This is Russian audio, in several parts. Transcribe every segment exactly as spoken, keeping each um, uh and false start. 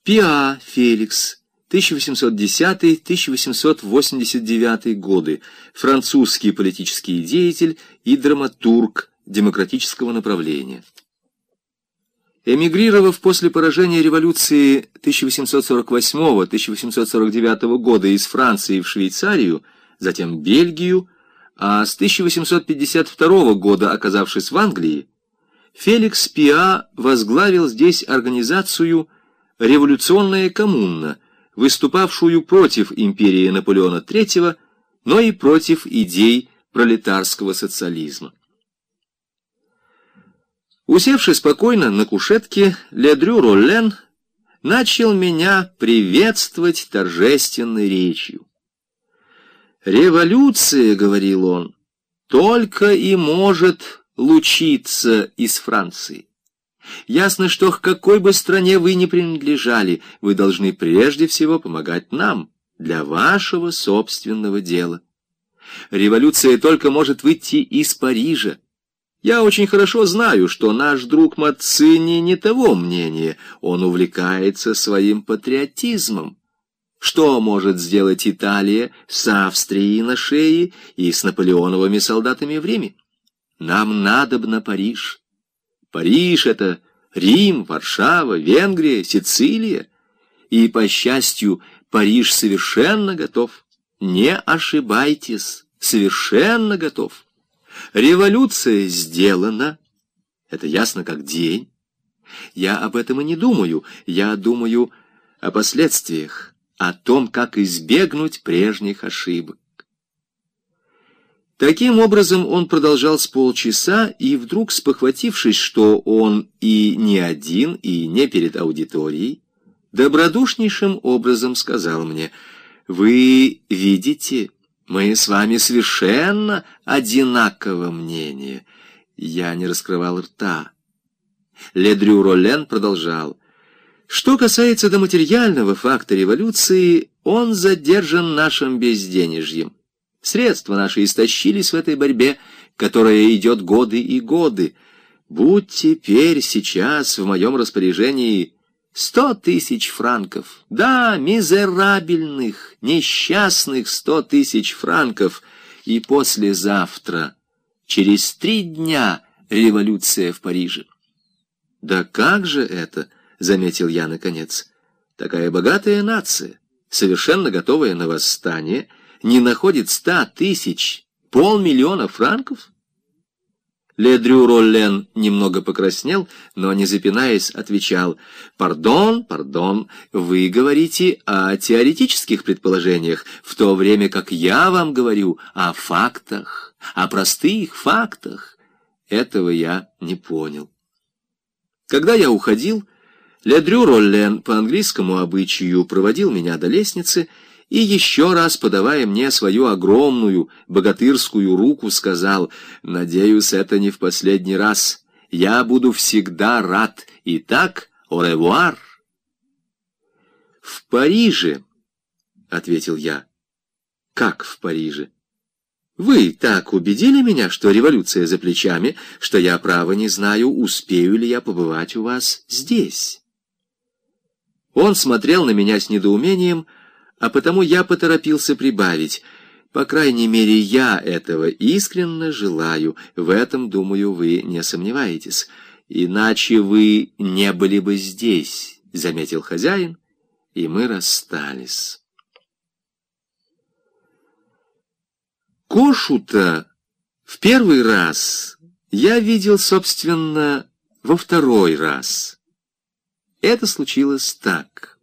Пиа Феликс, тысяча восемьсот десятый — тысяча восемьсот восемьдесят девятый годы, французский политический деятель и драматург демократического направления. Эмигрировав после поражения революции тысяча восемьсот сорок восьмого — тысяча восемьсот сорок девятого года из Франции в Швейцарию, затем Бельгию, а с тысяча восемьсот пятьдесят второго года, оказавшись в Англии, Феликс Пиа возглавил здесь организацию «Революционная коммуна», выступавшую против империи Наполеона третьего, но и против идей пролетарского социализма. Усевшись спокойно на кушетке, Ледрю Роллен начал меня приветствовать торжественной речью. «Революция, — говорил он, — только и может лучиться из Франции. Ясно, что к какой бы стране вы ни принадлежали, вы должны прежде всего помогать нам для вашего собственного дела. Революция только может выйти из Парижа. Я очень хорошо знаю, что наш друг Маццини не того мнения, он увлекается своим патриотизмом. Что может сделать Италия с Австрией на шее и с наполеоновыми солдатами в Риме? Нам надобно Париж. Париж — это Рим, Варшава, Венгрия, Сицилия. И, по счастью, Париж совершенно готов. Не ошибайтесь, совершенно готов. Революция сделана. Это ясно как день. Я об этом и не думаю. Я думаю о последствиях, о том, как избегнуть прежних ошибок. Таким образом он продолжал с полчаса, и вдруг, спохватившись, что он и не один, и не перед аудиторией, добродушнейшим образом сказал мне: «Вы видите, мы с вами совершенно одинакового мнения». Я не раскрывал рта. Ледрю Роллен продолжал: «Что касается до материального факта революции, он задержан нашим безденежьем. Средства наши истощились в этой борьбе, которая идет годы и годы. Будь теперь сейчас в моем распоряжении сто тысяч франков. Да, мизерабельных, несчастных сто тысяч франков. И послезавтра, через три дня, революция в Париже». «Да как же это?» — заметил я наконец. «Такая богатая нация, совершенно готовая на восстание, не находит ста тысяч, полмиллиона франков?» Ледрю Роллен немного покраснел, но, не запинаясь, отвечал: «Пардон, пардон, вы говорите о теоретических предположениях, в то время как я вам говорю о фактах, о простых фактах». Этого я не понял. Когда я уходил, Ледрю Роллен по английскому обычаю проводил меня до лестницы и, еще раз подавая мне свою огромную богатырскую руку, сказал: «Надеюсь, это не в последний раз. Я буду всегда рад. Итак, au revoir». «В Париже», — ответил я. «Как в Париже? Вы так убедили меня, что революция за плечами, что я, право, не знаю, успею ли я побывать у вас здесь». Он смотрел на меня с недоумением, а потому я поторопился прибавить: «По крайней мере, я этого искренне желаю. В этом, думаю, вы не сомневаетесь. Иначе вы не были бы здесь», — заметил хозяин, и мы расстались. Кошута в первый раз я видел, собственно, во второй раз. Это случилось так.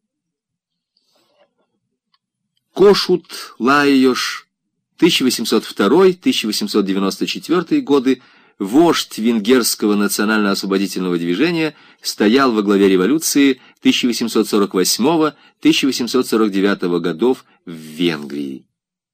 Кошут Лаиош, тысяча восемьсот второй — тысяча восемьсот девяносто четвёртый годы, вождь венгерского национально-освободительного движения, стоял во главе революции тысяча восемьсот сорок восьмого — тысяча восемьсот сорок девятого годов в Венгрии.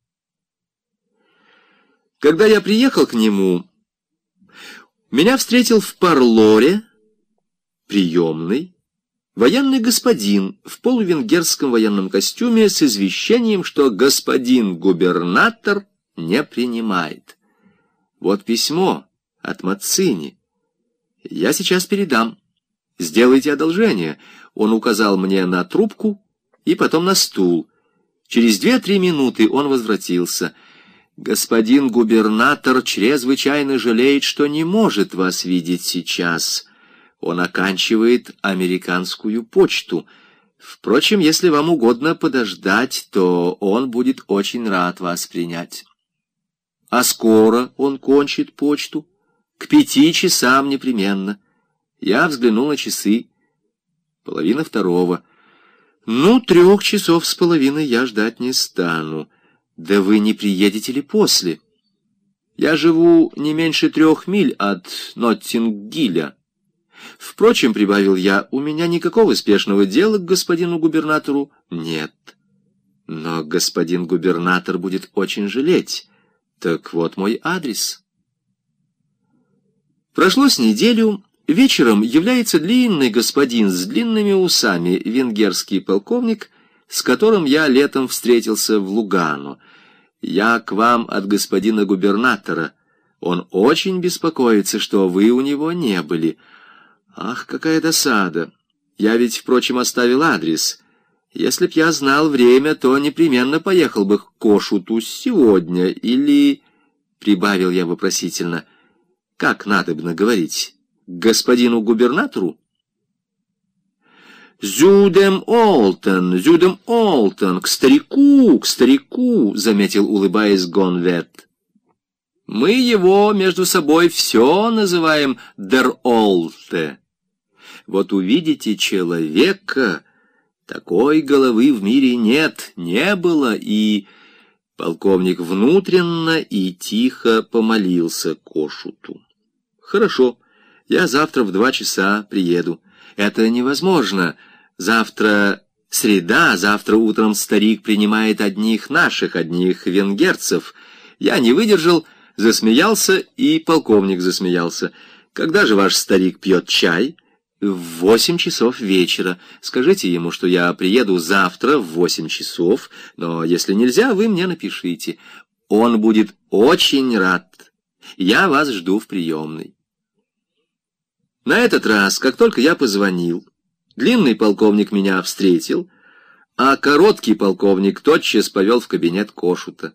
Когда я приехал к нему, меня встретил в парлоре, приемной, военный господин в полувенгерском военном костюме с извещением, что господин губернатор не принимает. «Вот письмо от Маццини. Я сейчас передам. Сделайте одолжение. Он указал мне на трубку и потом на стул. Через две-три минуты он возвратился. «Господин губернатор чрезвычайно жалеет, что не может вас видеть сейчас. Он оканчивает американскую почту. Впрочем, если вам угодно подождать, то он будет очень рад вас принять». «А скоро он кончит почту?» «К пяти часам непременно». Я взглянул на часы. Половина второго. «Ну, трех часов с половиной я ждать не стану. Да вы не приедете ли после? Я живу не меньше трех миль от Ноттингиля. Впрочем, — прибавил я, — у меня никакого спешного дела к господину губернатору нет. Но господин губернатор будет очень жалеть. Так вот мой адрес». Прошло с неделю. Вечером является длинный господин с длинными усами, венгерский полковник, с которым я летом встретился в Лугано. «Я к вам от господина губернатора. Он очень беспокоится, что вы у него не были». Ах, какая досада! Я ведь, впрочем, оставил адрес. Если б я знал время, то непременно поехал бы к Кошуту сегодня, или... Прибавил я вопросительно. Как надобно говорить? К господину губернатору? «Зюдем Олтон, Зюдем Олтон, к старику, к старику», — заметил, улыбаясь, Гонвет. «Мы его между собой все называем «дер Олте». Вот увидите человека, такой головы в мире нет, не было, и...» Полковник внутренно и тихо помолился Кошуту. «Хорошо, я завтра в два часа приеду». «Это невозможно. Завтра среда, завтра утром старик принимает одних наших, одних венгерцев». Я не выдержал, засмеялся, и полковник засмеялся. «Когда же ваш старик пьет чай?» «В восемь часов вечера. Скажите ему, что я приеду завтра в восемь часов, но если нельзя, вы мне напишите. Он будет очень рад. Я вас жду в приемной». На этот раз, как только я позвонил, длинный полковник меня встретил, а короткий полковник тотчас повел в кабинет Кошута.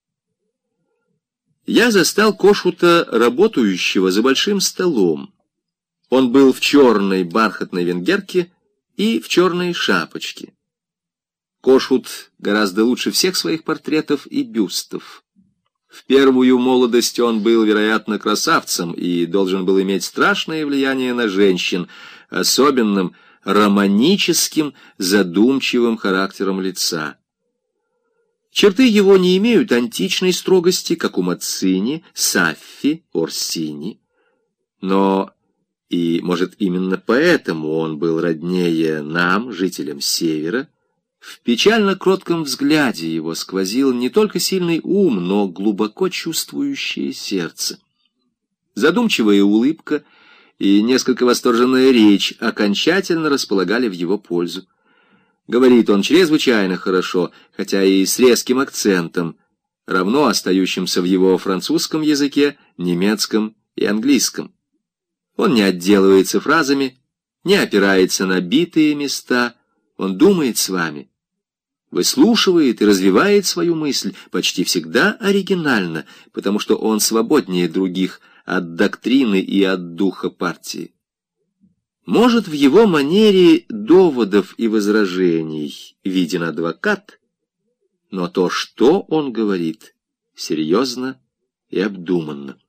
Я застал Кошута, работающего за большим столом. Он был в черной бархатной венгерке и в черной шапочке. Кошут гораздо лучше всех своих портретов и бюстов. В первую молодость он был, вероятно, красавцем и должен был иметь страшное влияние на женщин, особенным романическим, задумчивым характером лица. Черты его не имеют античной строгости, как у Маццини, Саффи, Орсини, но... И, может, именно поэтому он был роднее нам, жителям Севера. В печально-кротком взгляде его сквозил не только сильный ум, но глубоко чувствующее сердце. Задумчивая улыбка и несколько восторженная речь окончательно располагали в его пользу. Говорит он чрезвычайно хорошо, хотя и с резким акцентом, равно остающимся в его французском языке, немецком и английском. Он не отделывается фразами, не опирается на битые места, он думает с вами, выслушивает и развивает свою мысль почти всегда оригинально, потому что он свободнее других от доктрины и от духа партии. Может, в его манере доводов и возражений виден адвокат, но то, что он говорит, серьезно и обдуманно.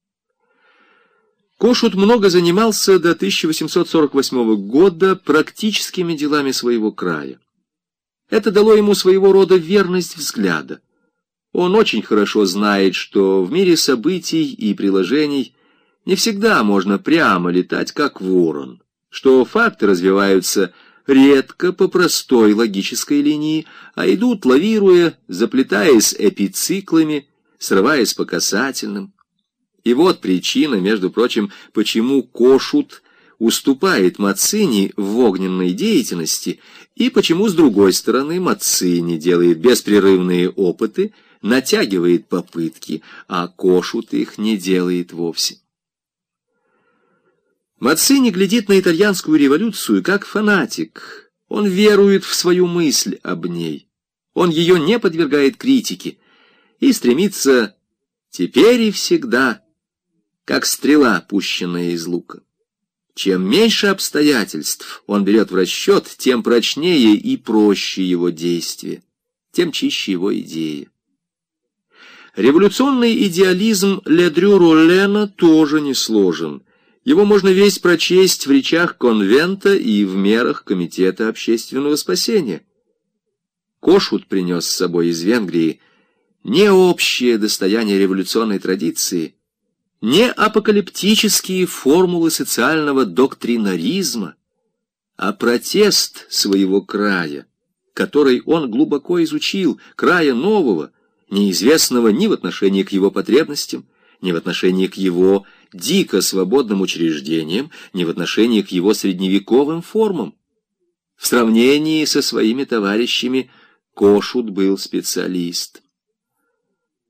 Кошут много занимался до тысяча восемьсот сорок восьмого года практическими делами своего края. Это дало ему своего рода верность взгляда. Он очень хорошо знает, что в мире событий и приложений не всегда можно прямо летать, как ворон, что факты развиваются редко по простой логической линии, а идут, лавируя, заплетаясь эпициклами, срываясь по касательным. И вот причина, между прочим, почему Кошут уступает Маццини в огненной деятельности, и почему, с другой стороны, Маццини делает беспрерывные опыты, натягивает попытки, а Кошут их не делает вовсе. Маццини глядит на итальянскую революцию как фанатик. Он верует в свою мысль об ней. Он ее не подвергает критике и стремится теперь и всегда, как стрела, пущенная из лука. Чем меньше обстоятельств он берет в расчет, тем прочнее и проще его действие, тем чище его идея. Революционный идеализм Ледрю Роллена тоже не сложен. Его можно весь прочесть в речах конвента и в мерах Комитета общественного спасения. Кошут принес с собой из Венгрии не общее достояние революционной традиции, не апокалиптические формулы социального доктринаризма, а протест своего края, который он глубоко изучил, края нового, неизвестного ни в отношении к его потребностям, ни в отношении к его дико свободным учреждениям, ни в отношении к его средневековым формам. В сравнении со своими товарищами Кошут был специалист.